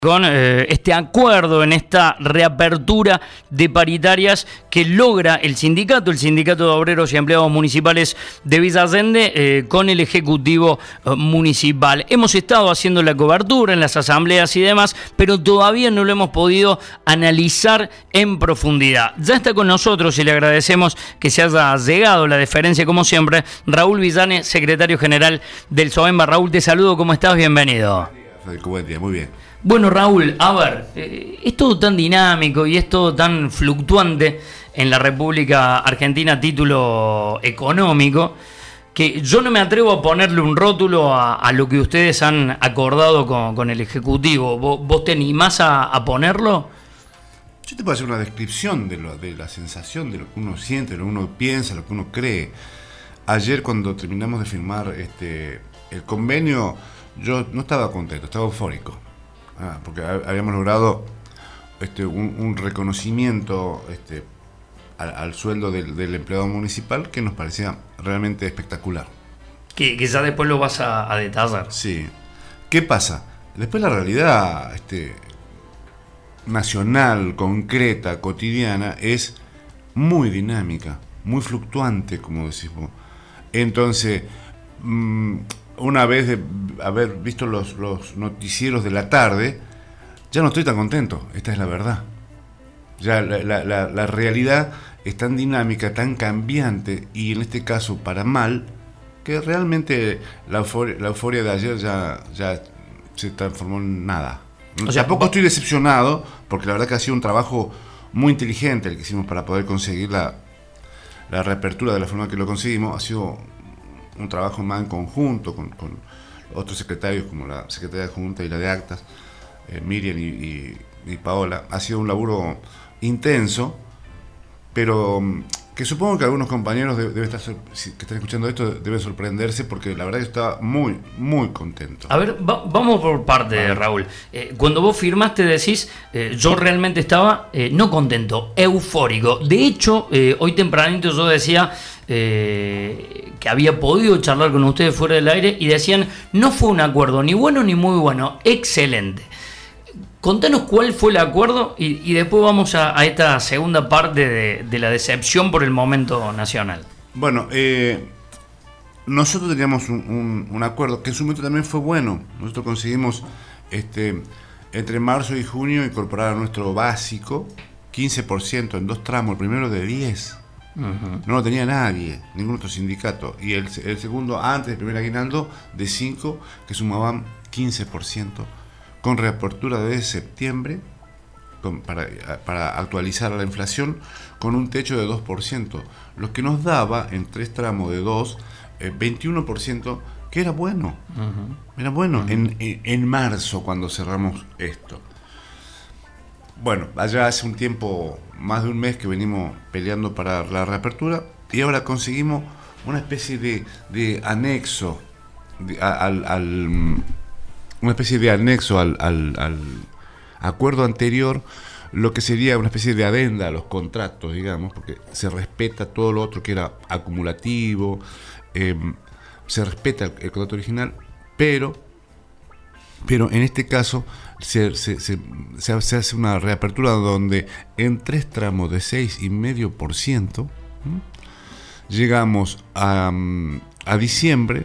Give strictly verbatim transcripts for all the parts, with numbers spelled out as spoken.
con eh, este acuerdo en esta reapertura de paritarias que logra el sindicato, el Sindicato de Obreros y Empleados Municipales de Villa Allende, eh, con el Ejecutivo eh, Municipal. Hemos estado haciendo la cobertura en las asambleas y demás, pero todavía no lo hemos podido analizar en profundidad. Ya está con nosotros y le agradecemos que se haya llegado la deferencia, como siempre, Raúl Villane, secretario general del SOEMBA. Raúl, te saludo, ¿cómo estás? Bienvenido. Buen día, muy bien. Bueno, Raúl, a ver, eh, es todo tan dinámico y es todo tan fluctuante en la República Argentina a título económico que yo no me atrevo a ponerle un rótulo a, a lo que ustedes han acordado con, con el Ejecutivo. ¿Vos, vos te animás a, a ponerlo? Yo te puedo hacer una descripción de, lo, de la sensación, de lo que uno siente, lo que uno piensa, lo que uno cree. Ayer, cuando terminamos de firmar este, el convenio, yo no estaba contento, estaba eufórico. Ah, porque habíamos logrado este, un, un reconocimiento este, al, al sueldo del, del empleado municipal que nos parecía realmente espectacular. Que, que ya después lo vas a, a detallar. Sí. ¿Qué pasa? Después la realidad este, nacional, concreta, cotidiana, es muy dinámica, muy fluctuante, como decimos. Entonces, mmm, una vez de haber visto los, los noticieros de la tarde, ya no estoy tan contento, esta es la verdad. Ya la, la, la, la realidad es tan dinámica, tan cambiante, y en este caso para mal, que realmente la euforia, la euforia de ayer ya, ya se transformó en nada. O sea, tampoco estoy decepcionado, porque la verdad que ha sido un trabajo muy inteligente el que hicimos para poder conseguir la, la reapertura de la forma que lo conseguimos. Ha sido un trabajo más en conjunto con, con otros secretarios como la secretaria adjunta y la de actas, eh, Miriam y, y, y Paola. Ha sido un laburo intenso, pero que supongo que algunos compañeros de, debe estar, que están escuchando esto deben sorprenderse, porque la verdad que estaba muy, muy contento. A ver, va, vamos por parte, ah. Raúl. Eh, cuando vos firmaste decís, eh, yo realmente estaba eh, no contento, eufórico. De hecho, eh, hoy tempranito yo decía eh, que había podido charlar con ustedes fuera del aire y decían, no fue un acuerdo ni bueno ni muy bueno, excelente. Contanos cuál fue el acuerdo y, y después vamos a, a esta segunda parte de, de la decepción por el momento nacional. Bueno, eh, nosotros teníamos un, un, un acuerdo que en su momento también fue bueno. Nosotros conseguimos este, entre marzo y junio incorporar a nuestro básico quince por ciento en dos tramos, el primero de diez. Uh-huh. No lo tenía nadie, ningún otro sindicato. Y el, el segundo, antes del primer aguinaldo, de cinco, que sumaban quince por ciento. Con reapertura de septiembre, con, para, para actualizar a la inflación, con un techo de dos por ciento, lo que nos daba en tres tramos de dos, eh, veintiuno por ciento, que era bueno. Uh-huh. Era bueno uh-huh. en, en, en marzo, cuando cerramos esto. Bueno, allá hace un tiempo, más de un mes que venimos peleando para la reapertura, y ahora conseguimos una especie de, de anexo de, al... al una especie de anexo al, al, al acuerdo anterior, lo que sería una especie de adenda a los contratos, digamos, porque se respeta todo lo otro que era acumulativo, eh, se respeta el, el contrato original, pero, pero en este caso se, se, se, se, se hace una reapertura donde en tres tramos de seis coma cinco por ciento ¿sí? llegamos a, a diciembre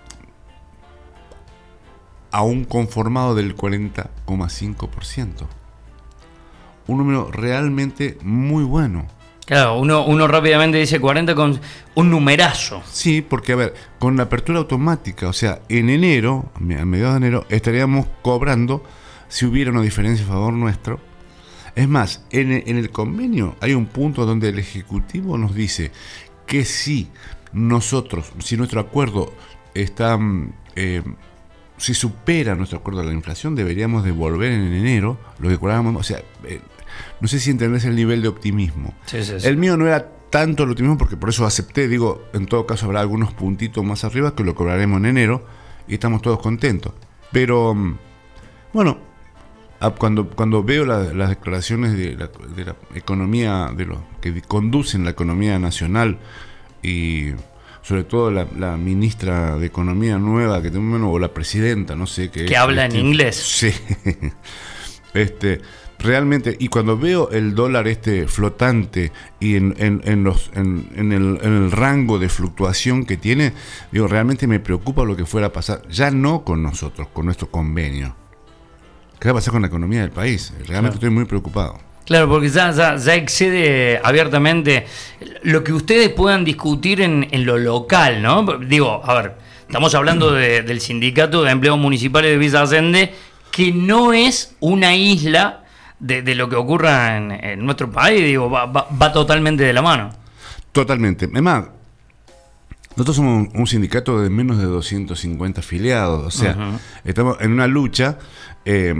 a un conformado del cuarenta coma cinco por ciento. Un número realmente muy bueno. Claro, uno, uno rápidamente dice cuarenta con un numerazo. Sí, porque a ver, con la apertura automática, o sea, en enero, a mediados de enero, estaríamos cobrando si hubiera una diferencia a favor nuestro. Es más, en el, en el convenio hay un punto donde el Ejecutivo nos dice que si nosotros, si nuestro acuerdo está... Eh, si supera nuestro acuerdo de la inflación, deberíamos devolver en enero lo que cobrábamos. O sea, eh, no sé si entendés el nivel de optimismo. Sí, sí, sí. El mío no era tanto el optimismo, porque por eso acepté. Digo, en todo caso habrá algunos puntitos más arriba que lo cobraremos en enero y estamos todos contentos. Pero, bueno, cuando, cuando veo la, las declaraciones de la, de la economía, de los que conducen la economía nacional, y sobre todo la, la ministra de Economía nueva que tenemos, o la presidenta, no sé qué. Que habla en inglés. Sí. Este, realmente, y cuando veo el dólar este flotante y en, en, en, los, en, en, el, en el rango de fluctuación que tiene, digo, realmente me preocupa lo que fuera a pasar, ya no con nosotros, con nuestro convenio. ¿Qué va a pasar con la economía del país? Realmente claro. Estoy muy preocupado. Claro, porque ya, ya, ya excede abiertamente lo que ustedes puedan discutir en, en lo local, ¿no? Digo, a ver, estamos hablando de, del Sindicato de Empleados Municipales de Villa Allende, que no es una isla de, de lo que ocurra en, en nuestro país, digo, va, va, va totalmente de la mano. Totalmente. Además, nosotros somos un sindicato de menos de doscientos cincuenta afiliados, o sea, uh-huh. estamos en una lucha, eh,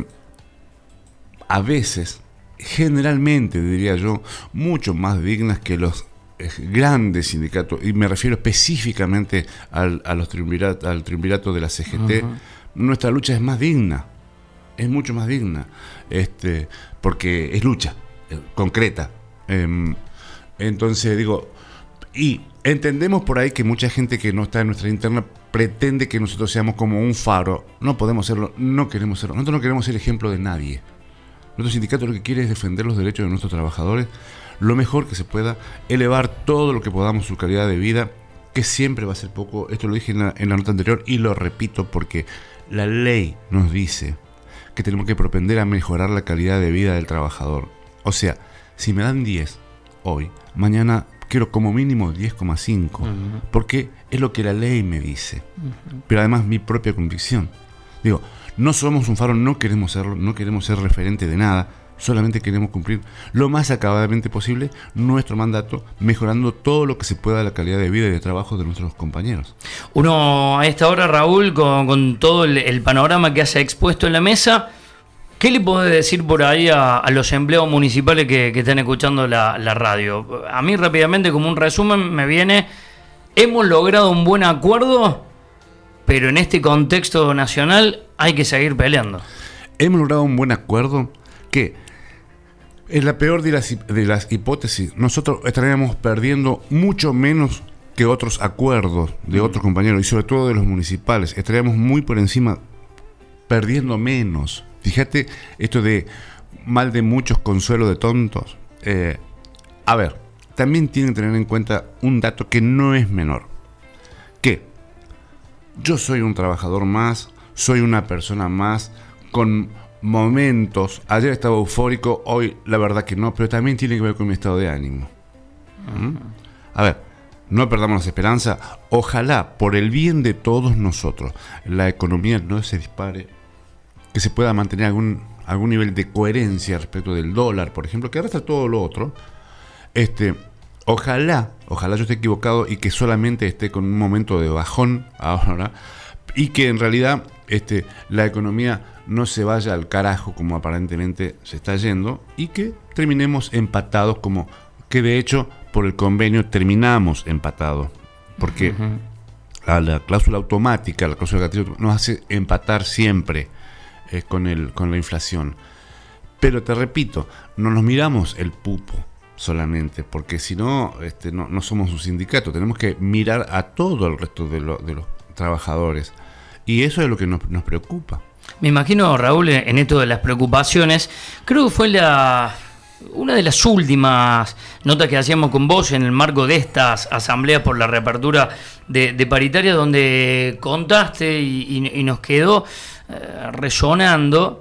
a veces, generalmente, diría yo, mucho más dignas que los eh, grandes sindicatos, y me refiero específicamente al, a los triunvirato, al triunvirato de la C G T. Uh-huh. Nuestra lucha es más digna. Es mucho más digna, este, porque es lucha eh, concreta. Eh, entonces digo, y entendemos por ahí que mucha gente que no está en nuestra interna pretende que nosotros seamos como un faro. No podemos serlo, no queremos serlo. Nosotros no queremos ser ejemplo de nadie. Nuestro sindicato lo que quiere es defender los derechos de nuestros trabajadores lo mejor que se pueda, elevar todo lo que podamos su calidad de vida, que siempre va a ser poco. Esto lo dije en la, en la nota anterior y lo repito porque la ley nos dice que tenemos que propender a mejorar la calidad de vida del trabajador. O sea, si me dan diez hoy, mañana quiero como mínimo diez coma cinco, uh-huh. porque es lo que la ley me dice, uh-huh. pero además mi propia convicción. Digo, no somos un faro, no queremos serlo, no queremos ser referente de nada, solamente queremos cumplir lo más acabadamente posible nuestro mandato, mejorando todo lo que se pueda la calidad de vida y de trabajo de nuestros compañeros. Uno a esta hora, Raúl, con, con todo el, el panorama que has expuesto en la mesa, ¿qué le podés decir por ahí a, a los empleados municipales que, que están escuchando la, la radio? A mí rápidamente, como un resumen, me viene, hemos logrado un buen acuerdo, pero en este contexto nacional hay que seguir peleando. Hemos logrado un buen acuerdo que, en la peor de las, de las hipótesis, nosotros estaríamos perdiendo mucho menos que otros acuerdos de otros compañeros, y sobre todo de los municipales. Estaríamos muy por encima, perdiendo menos. Fíjate, esto de mal de muchos, consuelo de tontos. Eh, a ver, también tienen que tener en cuenta un dato que no es menor. Que yo soy un trabajador más, soy una persona más, con momentos. Ayer estaba eufórico, hoy la verdad que no, pero también tiene que ver con mi estado de ánimo. ¿Mm? A ver, no perdamos la esperanza. Ojalá, por el bien de todos nosotros, la economía no se dispare, que se pueda mantener algún, algún nivel de coherencia respecto del dólar, por ejemplo, que arrastra todo lo otro. Este, ojalá, ojalá yo esté equivocado y que solamente esté con un momento de bajón ahora, y que en realidad este, la economía no se vaya al carajo como aparentemente se está yendo, y que terminemos empatados, como que de hecho por el convenio terminamos empatados, porque uh-huh. la, la cláusula automática, la cláusula gatillo nos hace empatar siempre eh, con, el, con la inflación. Pero te repito, no nos miramos el pupo solamente, porque si no, este, no, no somos un sindicato, tenemos que mirar a todo el resto de, lo, de los trabajadores, y eso es lo que nos, nos preocupa. Me imagino, Raúl, en esto de las preocupaciones, creo que fue la una de las últimas notas que hacíamos con vos en el marco de estas asambleas por la reapertura de, de paritaria, donde contaste y, y, y nos quedó eh, resonando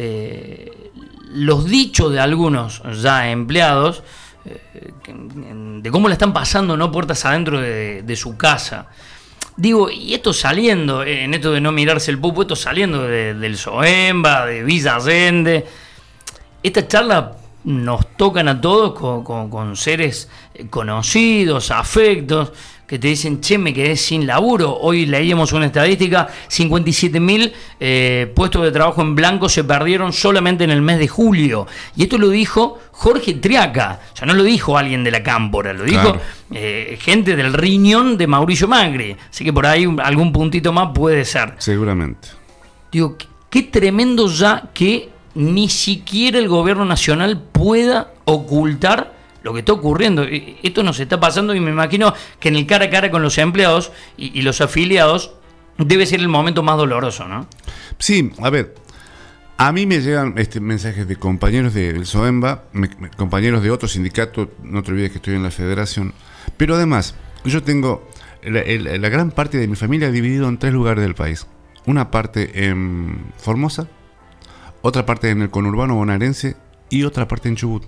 eh, los dichos de algunos ya empleados eh, de cómo la están pasando, no puertas adentro de, de su casa. Digo, y esto saliendo, eh, en esto de no mirarse el pupo, esto saliendo de, del Soemba, de Villa Allende. Esta charla nos tocan a todos con, con, con seres conocidos, afectos, que te dicen, che, me quedé sin laburo. Hoy leíamos una estadística, cincuenta y siete mil eh, puestos de trabajo en blanco se perdieron solamente en el mes de julio. Y esto lo dijo Jorge Triaca, o sea, no lo dijo alguien de la Cámpora, lo dijo claro. eh, gente del riñón de Mauricio Macri. Así que por ahí algún puntito más puede ser. Seguramente. Digo, qué, qué tremendo ya que ni siquiera el gobierno nacional pueda ocultar lo que está ocurriendo. Esto nos está pasando, y me imagino que en el cara a cara con los empleados y, y los afiliados debe ser el momento más doloroso, ¿no? Sí, a ver, A mí me llegan este, mensajes de compañeros de, del SOEMBA, me, me, compañeros de otros sindicatos, no te olvides que estoy en la federación, pero además, yo tengo la, la, la gran parte de mi familia dividido en tres lugares del país. Una parte en Formosa, otra parte en el conurbano bonaerense y otra parte en Chubut.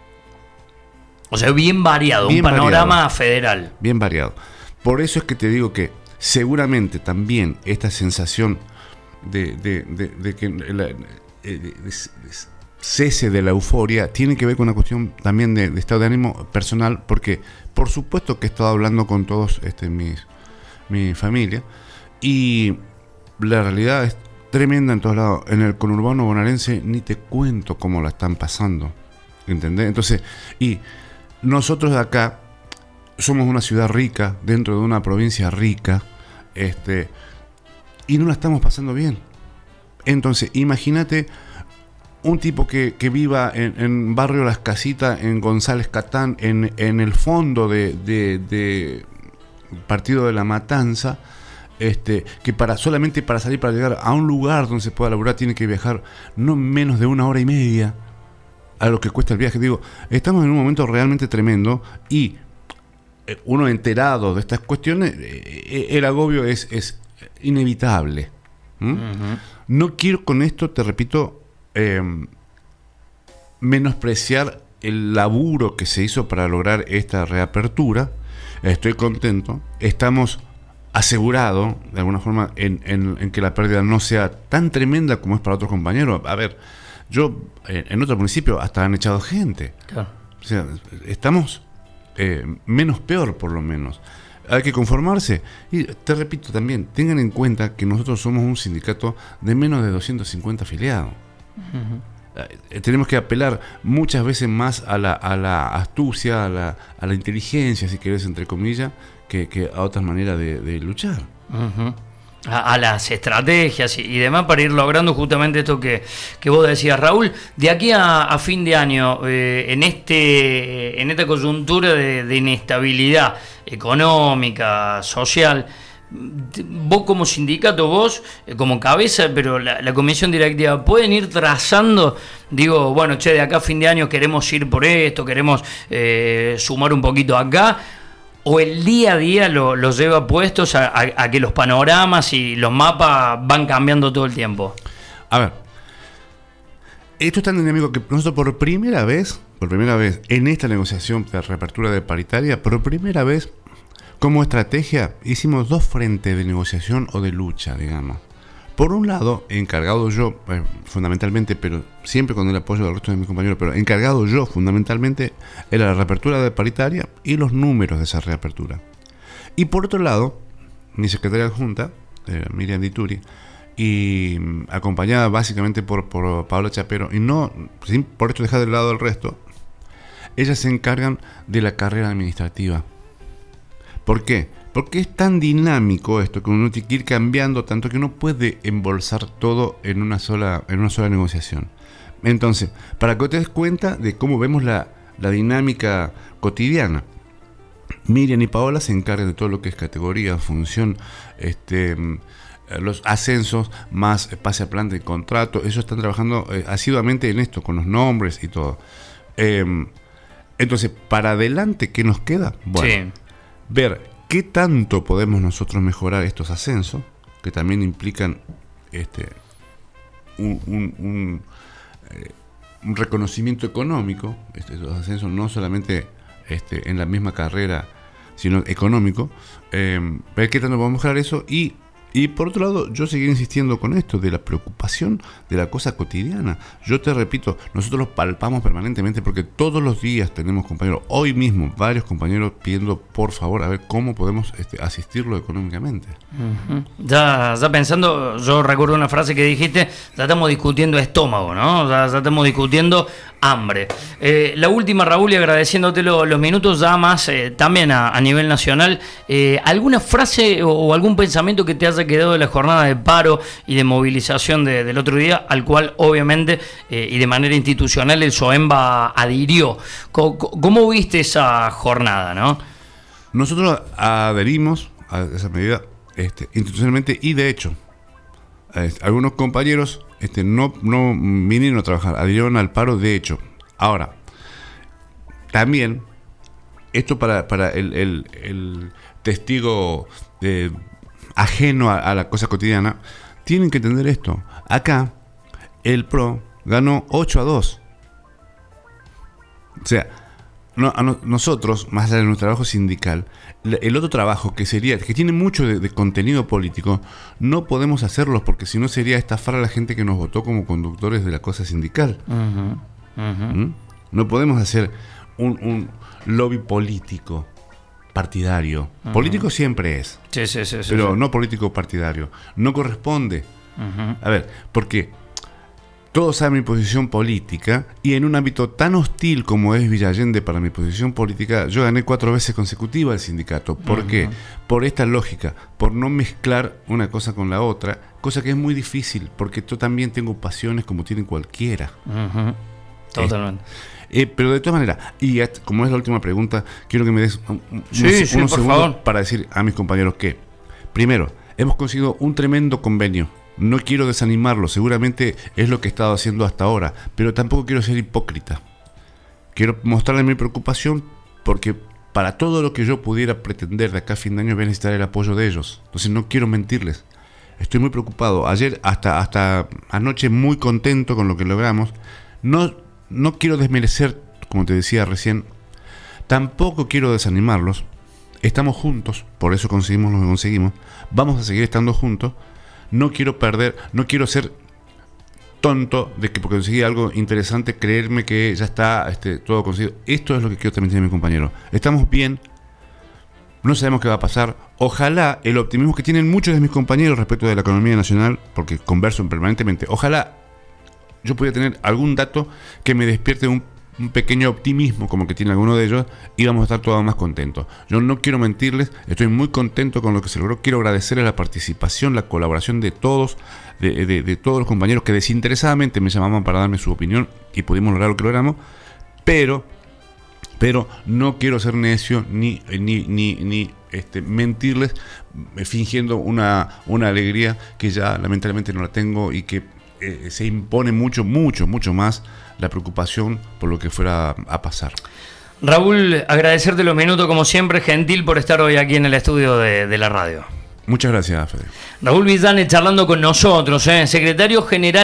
O sea, bien variado, bien un panorama variado, federal. Bien variado. Por eso es que te digo que seguramente también esta sensación de, de, de, de que la, de, de, de cese de la euforia tiene que ver con una cuestión también de, de estado de ánimo personal, porque por supuesto que he estado hablando con todos este, mis, mi familia, y la realidad es tremenda en todos lados. En el conurbano bonaerense ni te cuento cómo la están pasando, ¿entendés? Entonces, y nosotros de acá somos una ciudad rica dentro de una provincia rica, este, y no la estamos pasando bien. Entonces, imagínate un tipo que, que viva en, en Barrio Las Casitas, en González Catán, en, en el fondo de, de, de Partido de la Matanza, este, que para solamente para salir, para llegar a un lugar donde se pueda laburar, tiene que viajar no menos de una hora y media a lo que cuesta el viaje. Digo, estamos en un momento realmente tremendo, y uno enterado de estas cuestiones, el agobio es, es inevitable. ¿Mm? Uh-huh. No quiero con esto, te repito, eh, menospreciar el laburo que se hizo para lograr esta reapertura. Estoy contento. Estamos asegurados, de alguna forma, en, en, en que la pérdida no sea tan tremenda como es para otros compañeros. A ver, yo en, en otro municipio hasta han echado gente. Claro. O sea, estamos eh, menos peor, por lo menos. Hay que conformarse. Y te repito también, tengan en cuenta que nosotros somos un sindicato de menos de doscientos cincuenta afiliados. Uh-huh. Eh, tenemos que apelar muchas veces más a la, a la astucia, a la, a la inteligencia, si querés, entre comillas, que, que a otras maneras de, de luchar. Uh-huh. A, a las estrategias y, y demás para ir logrando justamente esto que, que vos decías, Raúl. De aquí a, a fin de año, eh, en este en esta coyuntura de, de inestabilidad económica, social, vos como sindicato, vos eh, como cabeza, pero la, la comisión directiva, ¿pueden ir trazando, digo, bueno, che, de acá a fin de año queremos ir por esto, queremos eh, sumar un poquito acá? ¿O el día a día lo, lo lleva puestos a, a, a que los panoramas y los mapas van cambiando todo el tiempo? A ver, esto es tan dinámico que nosotros por primera vez, por primera vez en esta negociación de reapertura de paritaria, por primera vez como estrategia hicimos dos frentes de negociación o de lucha, digamos. Por un lado, encargado yo, eh, fundamentalmente, pero siempre con el apoyo del resto de mis compañeros, pero encargado yo fundamentalmente, era la reapertura de paritaria y los números de esa reapertura. Y por otro lado, mi secretaria adjunta, eh, Miriam Dituri, y acompañada básicamente por, por Paola Chapero, y no, sin por esto dejar de lado el resto, ellas se encargan de la carrera administrativa. ¿Por qué? Porque es tan dinámico esto que uno tiene que ir cambiando tanto que uno puede embolsar todo en una sola, en una sola negociación. Entonces, para que te des cuenta de cómo vemos la, la dinámica cotidiana, Miriam y Paola se encargan de todo lo que es categoría, función, este, los ascensos, más pase a plan de contrato. Ellos están trabajando eh, asiduamente en esto, con los nombres y todo. Eh, entonces, para adelante, ¿qué nos queda? Bueno, sí. Ver qué tanto podemos nosotros mejorar estos ascensos, que también implican este, un, un, un, eh, un reconocimiento económico. Este, estos ascensos no solamente este, en la misma carrera, sino económico. Eh, ver qué tanto podemos mejorar eso. Y, y por otro lado, yo seguiré insistiendo con esto de la preocupación de la cosa cotidiana. Yo te repito, nosotros los palpamos permanentemente porque todos los días tenemos compañeros, hoy mismo varios compañeros pidiendo por favor a ver cómo podemos este, asistirlo económicamente. Uh-huh. Ya, ya pensando, yo recuerdo una frase que dijiste, ya estamos discutiendo estómago, ¿no? Ya, ya estamos discutiendo hambre. Eh, la última, Raúl, y agradeciéndote lo, los minutos ya más eh, también a, a nivel nacional, eh, ¿alguna frase o, o algún pensamiento que te haya quedado de la jornada de paro y de movilización de, del otro día, al cual obviamente eh, y de manera institucional el SOEMBA adhirió? ¿Cómo, cómo viste esa jornada, no? Nosotros adherimos a esa medida este, institucionalmente, y de hecho eh, algunos compañeros este, no, no vinieron a trabajar, adhirieron al paro de hecho. Ahora, también, esto para, para el, el, el testigo eh, ajeno a, a la cosa cotidiana, tienen que entender esto. Acá, el P R O ganó ocho a dos. O sea, no, a no, nosotros, más allá de nuestro trabajo sindical, el otro trabajo que sería, que tiene mucho de, de contenido político, no podemos hacerlo porque si no sería estafar a la gente que nos votó como conductores de la cosa sindical. Uh-huh. Uh-huh. ¿Mm? No podemos hacer un, un lobby político partidario. Uh-huh. Político siempre es, sí, sí, sí, sí, pero sí. no político partidario. No corresponde. Uh-huh. A ver, porque todos saben mi posición política y en un ámbito tan hostil como es Villa Allende para mi posición política, yo gané cuatro veces consecutivas al sindicato. ¿Por uh-huh. qué? Por esta lógica, por no mezclar una cosa con la otra, cosa que es muy difícil, porque yo también tengo pasiones como tienen cualquiera. Uh-huh. Totalmente. Eh, eh, pero de todas maneras, y hasta, como es la última pregunta, quiero que me des un, un, sí, unos, sí, unos por segundos favor. Para decir a mis compañeros que, primero, hemos conseguido un tremendo convenio. No quiero desanimarlo, seguramente es lo que he estado haciendo hasta ahora, pero tampoco quiero ser hipócrita. Quiero mostrarles mi preocupación porque para todo lo que yo pudiera pretender de acá a fin de año voy a necesitar el apoyo de ellos. Entonces no quiero mentirles. Estoy muy preocupado. Ayer hasta, hasta anoche muy contento con lo que logramos. No, no quiero desmerecer, como te decía recién, tampoco quiero desanimarlos. Estamos juntos, por eso conseguimos lo que conseguimos. Vamos a seguir estando juntos. No quiero perder, no quiero ser tonto de que porque conseguí algo interesante, creerme que ya está este, todo conseguido. Esto es lo que quiero también decir a mi compañero. Estamos bien, no sabemos qué va a pasar. Ojalá el optimismo que tienen muchos de mis compañeros respecto de la economía nacional, porque converso permanentemente, ojalá yo pudiera tener algún dato que me despierte un un pequeño optimismo como que tiene alguno de ellos y vamos a estar todos más contentos. Yo no quiero mentirles, estoy muy contento con lo que se logró. Quiero agradecerles la participación, la colaboración de todos, de, de, de todos los compañeros que desinteresadamente me llamaban para darme su opinión y pudimos lograr lo que logramos, pero pero no quiero ser necio ni ni ni, ni este, mentirles fingiendo una, una alegría que ya lamentablemente no la tengo y que eh, se impone mucho, mucho, mucho más la preocupación por lo que fuera a pasar. Raúl, agradecerte los minutos como siempre, gentil por estar hoy aquí en el estudio de, de la radio. Muchas gracias, Fede. Raúl Villane charlando con nosotros, ¿eh? Secretario General